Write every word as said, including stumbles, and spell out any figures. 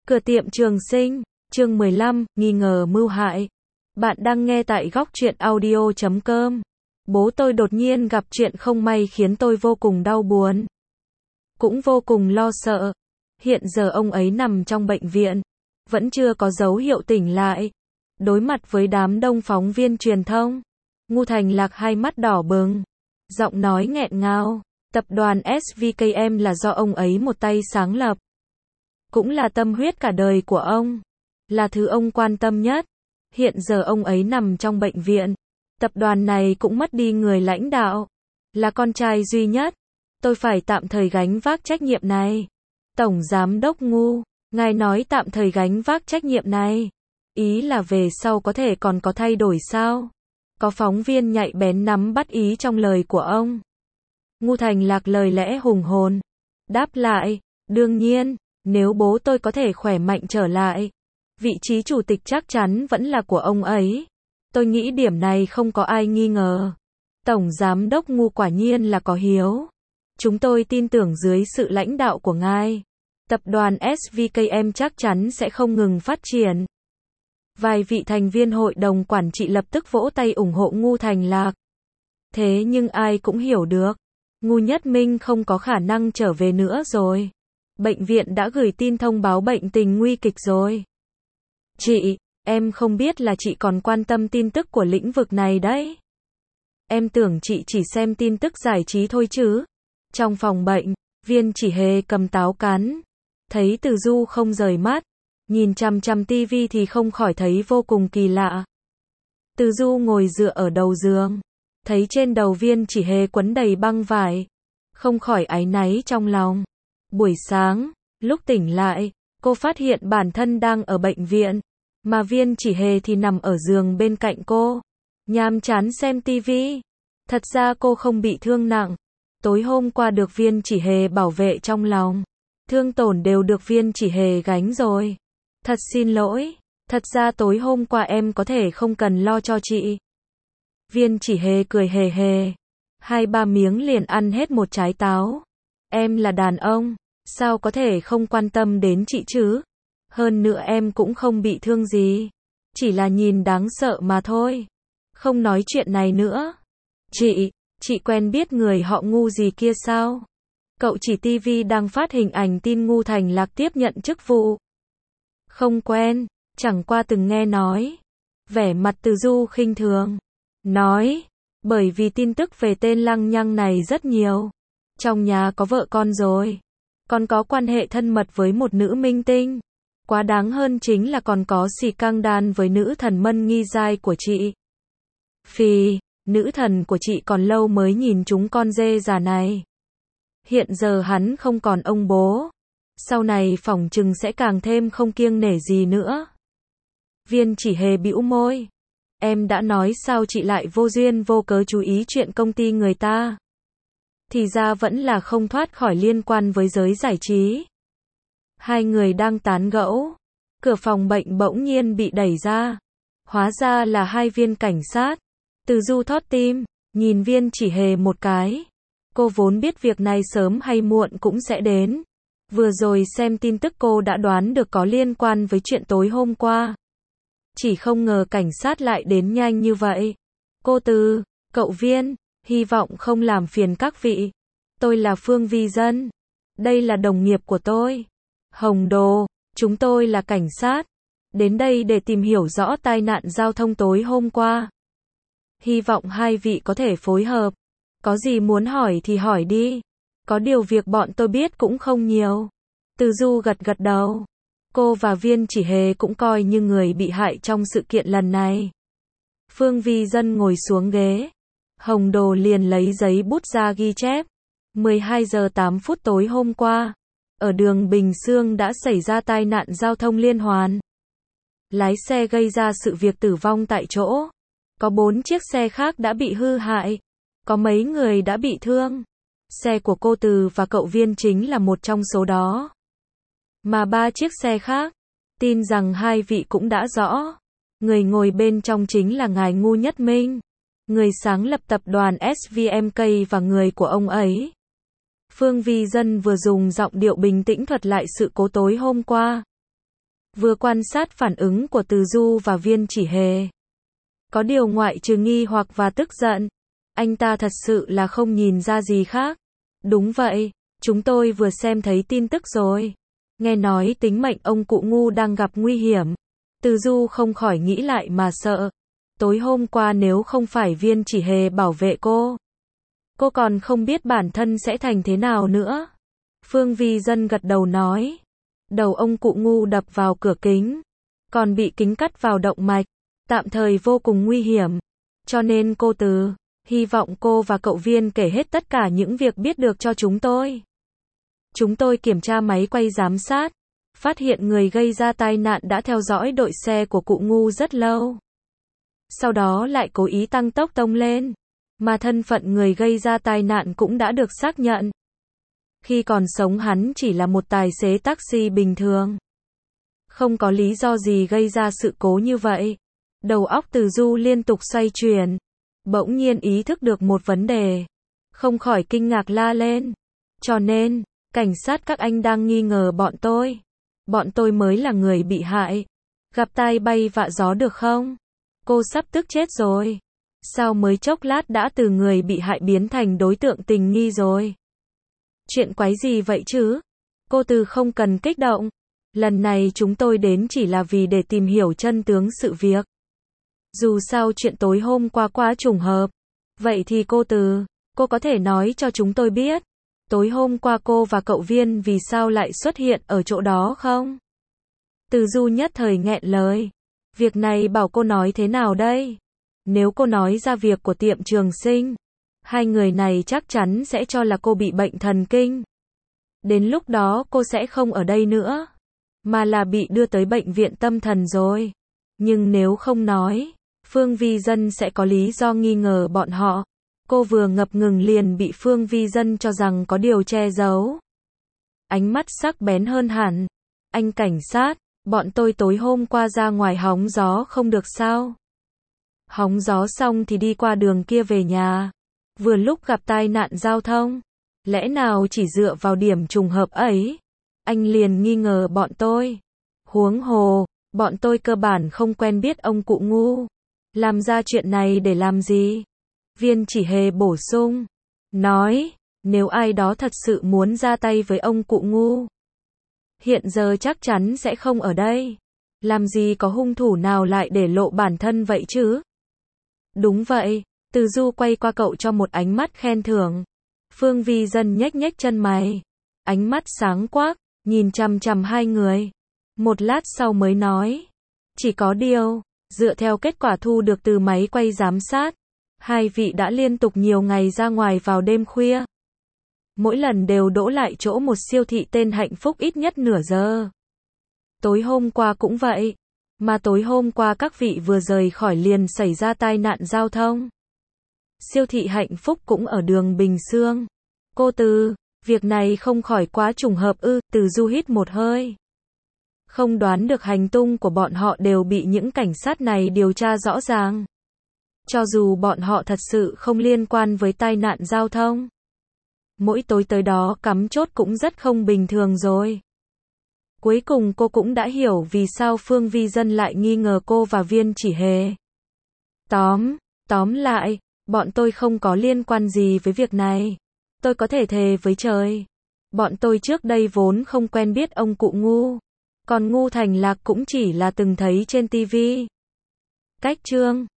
Cửa tiệm Trường Sinh, chương mười lăm, nghi ngờ mưu hại. Bạn đang nghe tại góc truyện audio chấm com. Bố tôi đột nhiên gặp chuyện không may khiến tôi vô cùng đau buồn. Cũng vô cùng lo sợ. Hiện giờ ông ấy nằm trong bệnh viện. Vẫn chưa có dấu hiệu tỉnh lại. Đối mặt với đám đông phóng viên truyền thông. Ngu Thành Lạc hai mắt đỏ bừng. Giọng nói nghẹn ngào. Tập đoàn ét vê ca em là do ông ấy một tay sáng lập. Cũng là tâm huyết cả đời của ông. Là thứ ông quan tâm nhất. Hiện giờ ông ấy nằm trong bệnh viện. Tập đoàn này cũng mất đi người lãnh đạo. Là con trai duy nhất. Tôi phải tạm thời gánh vác trách nhiệm này. Tổng Giám đốc Ngu, ngài nói tạm thời gánh vác trách nhiệm này. Ý là về sau có thể còn có thay đổi sao? Có phóng viên nhạy bén nắm bắt ý trong lời của ông. Ngu Thành Lạc lời lẽ hùng hồn. Đáp lại, đương nhiên, nếu bố tôi có thể khỏe mạnh trở lại, vị trí chủ tịch chắc chắn vẫn là của ông ấy. Tôi nghĩ điểm này không có ai nghi ngờ. Tổng Giám đốc Ngu quả nhiên là có hiếu. Chúng tôi tin tưởng dưới sự lãnh đạo của ngài, tập đoàn ét vê ca em chắc chắn sẽ không ngừng phát triển. Vài vị thành viên hội đồng quản trị lập tức vỗ tay ủng hộ Ngu Thành Lạc. Thế nhưng ai cũng hiểu được, Ngu Nhất Minh không có khả năng trở về nữa rồi. Bệnh viện đã gửi tin thông báo bệnh tình nguy kịch rồi. Chị, em không biết là chị còn quan tâm tin tức của lĩnh vực này đấy. Em tưởng chị chỉ xem tin tức giải trí thôi chứ. Trong phòng bệnh, Viên Chỉ Hề cầm táo cán. Thấy Từ Du không rời mắt, nhìn chằm chằm tivi thì không khỏi thấy vô cùng kỳ lạ. Từ Du ngồi dựa ở đầu giường. Thấy trên đầu Viên Chỉ Hề quấn đầy băng vải. Không khỏi áy náy trong lòng. Buổi sáng, lúc tỉnh lại, cô phát hiện bản thân đang ở bệnh viện. Mà Viên Chỉ Hề thì nằm ở giường bên cạnh cô. Nhàm chán xem tivi. Thật ra cô không bị thương nặng. Tối hôm qua được Viên Chỉ Hề bảo vệ trong lòng. Thương tổn đều được Viên Chỉ Hề gánh rồi. Thật xin lỗi. Thật ra tối hôm qua em có thể không cần lo cho chị. Viên Chỉ Hề cười hề hề. Hai ba miếng liền ăn hết một trái táo. Em là đàn ông, sao có thể không quan tâm đến chị chứ? Hơn nữa em cũng không bị thương gì. Chỉ là nhìn đáng sợ mà thôi. Không nói chuyện này nữa. Chị, chị quen biết người họ Ngu gì kia sao? Cậu chỉ tivi đang phát hình ảnh tin Ngu Thành Lạc tiếp nhận chức vụ. Không quen, chẳng qua từng nghe nói. Vẻ mặt Từ Du khinh thường. Nói, bởi vì tin tức về tên lăng nhăng này rất nhiều. Trong nhà có vợ con rồi. Còn có quan hệ thân mật với một nữ minh tinh. Quá đáng hơn chính là còn có xì căng đan với nữ thần Mân Nghi Giai của chị. Phì, nữ thần của chị còn lâu mới nhìn chúng con dê già này. Hiện giờ hắn không còn ông bố. Sau này phỏng chừng sẽ càng thêm không kiêng nể gì nữa. Viên Chỉ Hề bĩu môi. Em đã nói sao chị lại vô duyên vô cớ chú ý chuyện công ty người ta. Thì ra vẫn là không thoát khỏi liên quan với giới giải trí. Hai người đang tán gẫu. Cửa phòng bệnh bỗng nhiên bị đẩy ra. Hóa ra là hai viên cảnh sát. Từ Du thót tim, nhìn Viên Chỉ Hề một cái. Cô vốn biết việc này sớm hay muộn cũng sẽ đến. Vừa rồi xem tin tức cô đã đoán được có liên quan với chuyện tối hôm qua. Chỉ không ngờ cảnh sát lại đến nhanh như vậy. Cô Từ, cậu Viên, hy vọng không làm phiền các vị. Tôi là Phương Vi Dân. Đây là đồng nghiệp của tôi. Hồng Đồ, chúng tôi là cảnh sát. Đến đây để tìm hiểu rõ tai nạn giao thông tối hôm qua. Hy vọng hai vị có thể phối hợp. Có gì muốn hỏi thì hỏi đi. Có điều việc bọn tôi biết cũng không nhiều. Từ Du gật gật đầu. Cô và Viên Chỉ Hề cũng coi như người bị hại trong sự kiện lần này. Phương Vi Dân ngồi xuống ghế. Hồng Đồ liền lấy giấy bút ra ghi chép. mười hai giờ tám phút tối hôm qua. Ở đường Bình Xương đã xảy ra tai nạn giao thông liên hoàn. Lái xe gây ra sự việc tử vong tại chỗ. Có bốn chiếc xe khác đã bị hư hại. Có mấy người đã bị thương. Xe của cô Từ và cậu Viên chính là một trong số đó. Mà ba chiếc xe khác, tin rằng hai vị cũng đã rõ. Người ngồi bên trong chính là ngài Ngu Nhất Minh, người sáng lập tập đoàn ét vê em ca và người của ông ấy. Phương Vi Dân vừa dùng giọng điệu bình tĩnh thuật lại sự cố tối hôm qua. vừa quan sát phản ứng của Từ Du và Viên Chỉ Hề. Có điều ngoại trừ nghi hoặc và tức giận, anh ta thật sự là không nhìn ra gì khác. Đúng vậy, chúng tôi vừa xem thấy tin tức rồi. Nghe nói tính mệnh ông cụ ngu đang gặp nguy hiểm. Từ Du không khỏi nghĩ lại mà sợ. Tối hôm qua nếu không phải Viên Chỉ Hề bảo vệ cô, cô còn không biết bản thân sẽ thành thế nào nữa. Phương Vi Dân gật đầu nói. Đầu ông cụ ngu đập vào cửa kính, còn bị kính cắt vào động mạch, tạm thời vô cùng nguy hiểm. Cho nên cô Từ, hy vọng cô và cậu Viên kể hết tất cả những việc biết được cho chúng tôi. Chúng tôi kiểm tra máy quay giám sát, phát hiện người gây ra tai nạn đã theo dõi đội xe của cụ ngu rất lâu. Sau đó lại cố ý tăng tốc tông lên, mà thân phận người gây ra tai nạn cũng đã được xác nhận. Khi còn sống hắn chỉ là một tài xế taxi bình thường. Không có lý do gì gây ra sự cố như vậy. Đầu óc Từ Du liên tục xoay chuyển. Bỗng nhiên ý thức được một vấn đề. Không khỏi kinh ngạc la lên. Cho nên, cảnh sát các anh đang nghi ngờ bọn tôi. Bọn tôi mới là người bị hại. Gặp tai bay vạ gió được không? Cô sắp tức chết rồi. Sao mới chốc lát đã từ người bị hại biến thành đối tượng tình nghi rồi? Chuyện quái gì vậy chứ? Cô Từ không cần kích động. Lần này chúng tôi đến chỉ là vì để tìm hiểu chân tướng sự việc. Dù sao chuyện tối hôm qua quá trùng hợp. Vậy thì cô Từ, cô có thể nói cho chúng tôi biết, tối hôm qua cô và cậu Viên vì sao lại xuất hiện ở chỗ đó không? Từ Du nhất thời nghẹn lời. Việc này bảo cô nói thế nào đây? Nếu cô nói ra việc của tiệm Trường Sinh, hai người này chắc chắn sẽ cho là cô bị bệnh thần kinh. Đến lúc đó cô sẽ không ở đây nữa, mà là bị đưa tới bệnh viện tâm thần rồi. Nhưng nếu không nói, Phương Vi Dân sẽ có lý do nghi ngờ bọn họ. Cô vừa ngập ngừng liền bị Phương Vi Dân cho rằng có điều che giấu. Ánh mắt sắc bén hơn hẳn. Anh cảnh sát, bọn tôi tối hôm qua ra ngoài hóng gió không được sao? Hóng gió xong thì đi qua đường kia về nhà. Vừa lúc gặp tai nạn giao thông. Lẽ nào chỉ dựa vào điểm trùng hợp ấy, anh liền nghi ngờ bọn tôi? Huống hồ, bọn tôi cơ bản không quen biết ông cụ ngu. Làm ra chuyện này để làm gì? Viên Chỉ Hề bổ sung. Nói, nếu ai đó thật sự muốn ra tay với ông cụ ngu, hiện giờ chắc chắn sẽ không ở đây. Làm gì có hung thủ nào lại để lộ bản thân vậy chứ? Đúng vậy. Từ Du quay qua cậu cho một ánh mắt khen thưởng. Phương Vi Dân nhếch nhếch chân mày. Ánh mắt sáng quắc, nhìn chằm chằm hai người. Một lát sau mới nói. Chỉ có điều, dựa theo kết quả thu được từ máy quay giám sát, hai vị đã liên tục nhiều ngày ra ngoài vào đêm khuya. Mỗi lần đều đỗ lại chỗ một siêu thị tên Hạnh Phúc ít nhất nửa giờ. Tối hôm qua cũng vậy. Mà tối hôm qua các vị vừa rời khỏi liền xảy ra tai nạn giao thông. Siêu thị Hạnh Phúc cũng ở đường Bình Xương. Cô Từ, việc này không khỏi quá trùng hợp ư? Từ Du hít một hơi. Không đoán được hành tung của bọn họ đều bị những cảnh sát này điều tra rõ ràng. Cho dù bọn họ thật sự không liên quan với tai nạn giao thông, mỗi tối tới đó cắm chốt cũng rất không bình thường rồi. Cuối cùng cô cũng đã hiểu vì sao Phương Vi Dân lại nghi ngờ cô và Viên Chỉ Hề. Tóm, tóm lại, bọn tôi không có liên quan gì với việc này. Tôi có thể thề với trời. Bọn tôi trước đây vốn không quen biết ông cụ ngu. Còn Ngu Thành Lạc cũng chỉ là từng thấy trên ti vi. Cách chương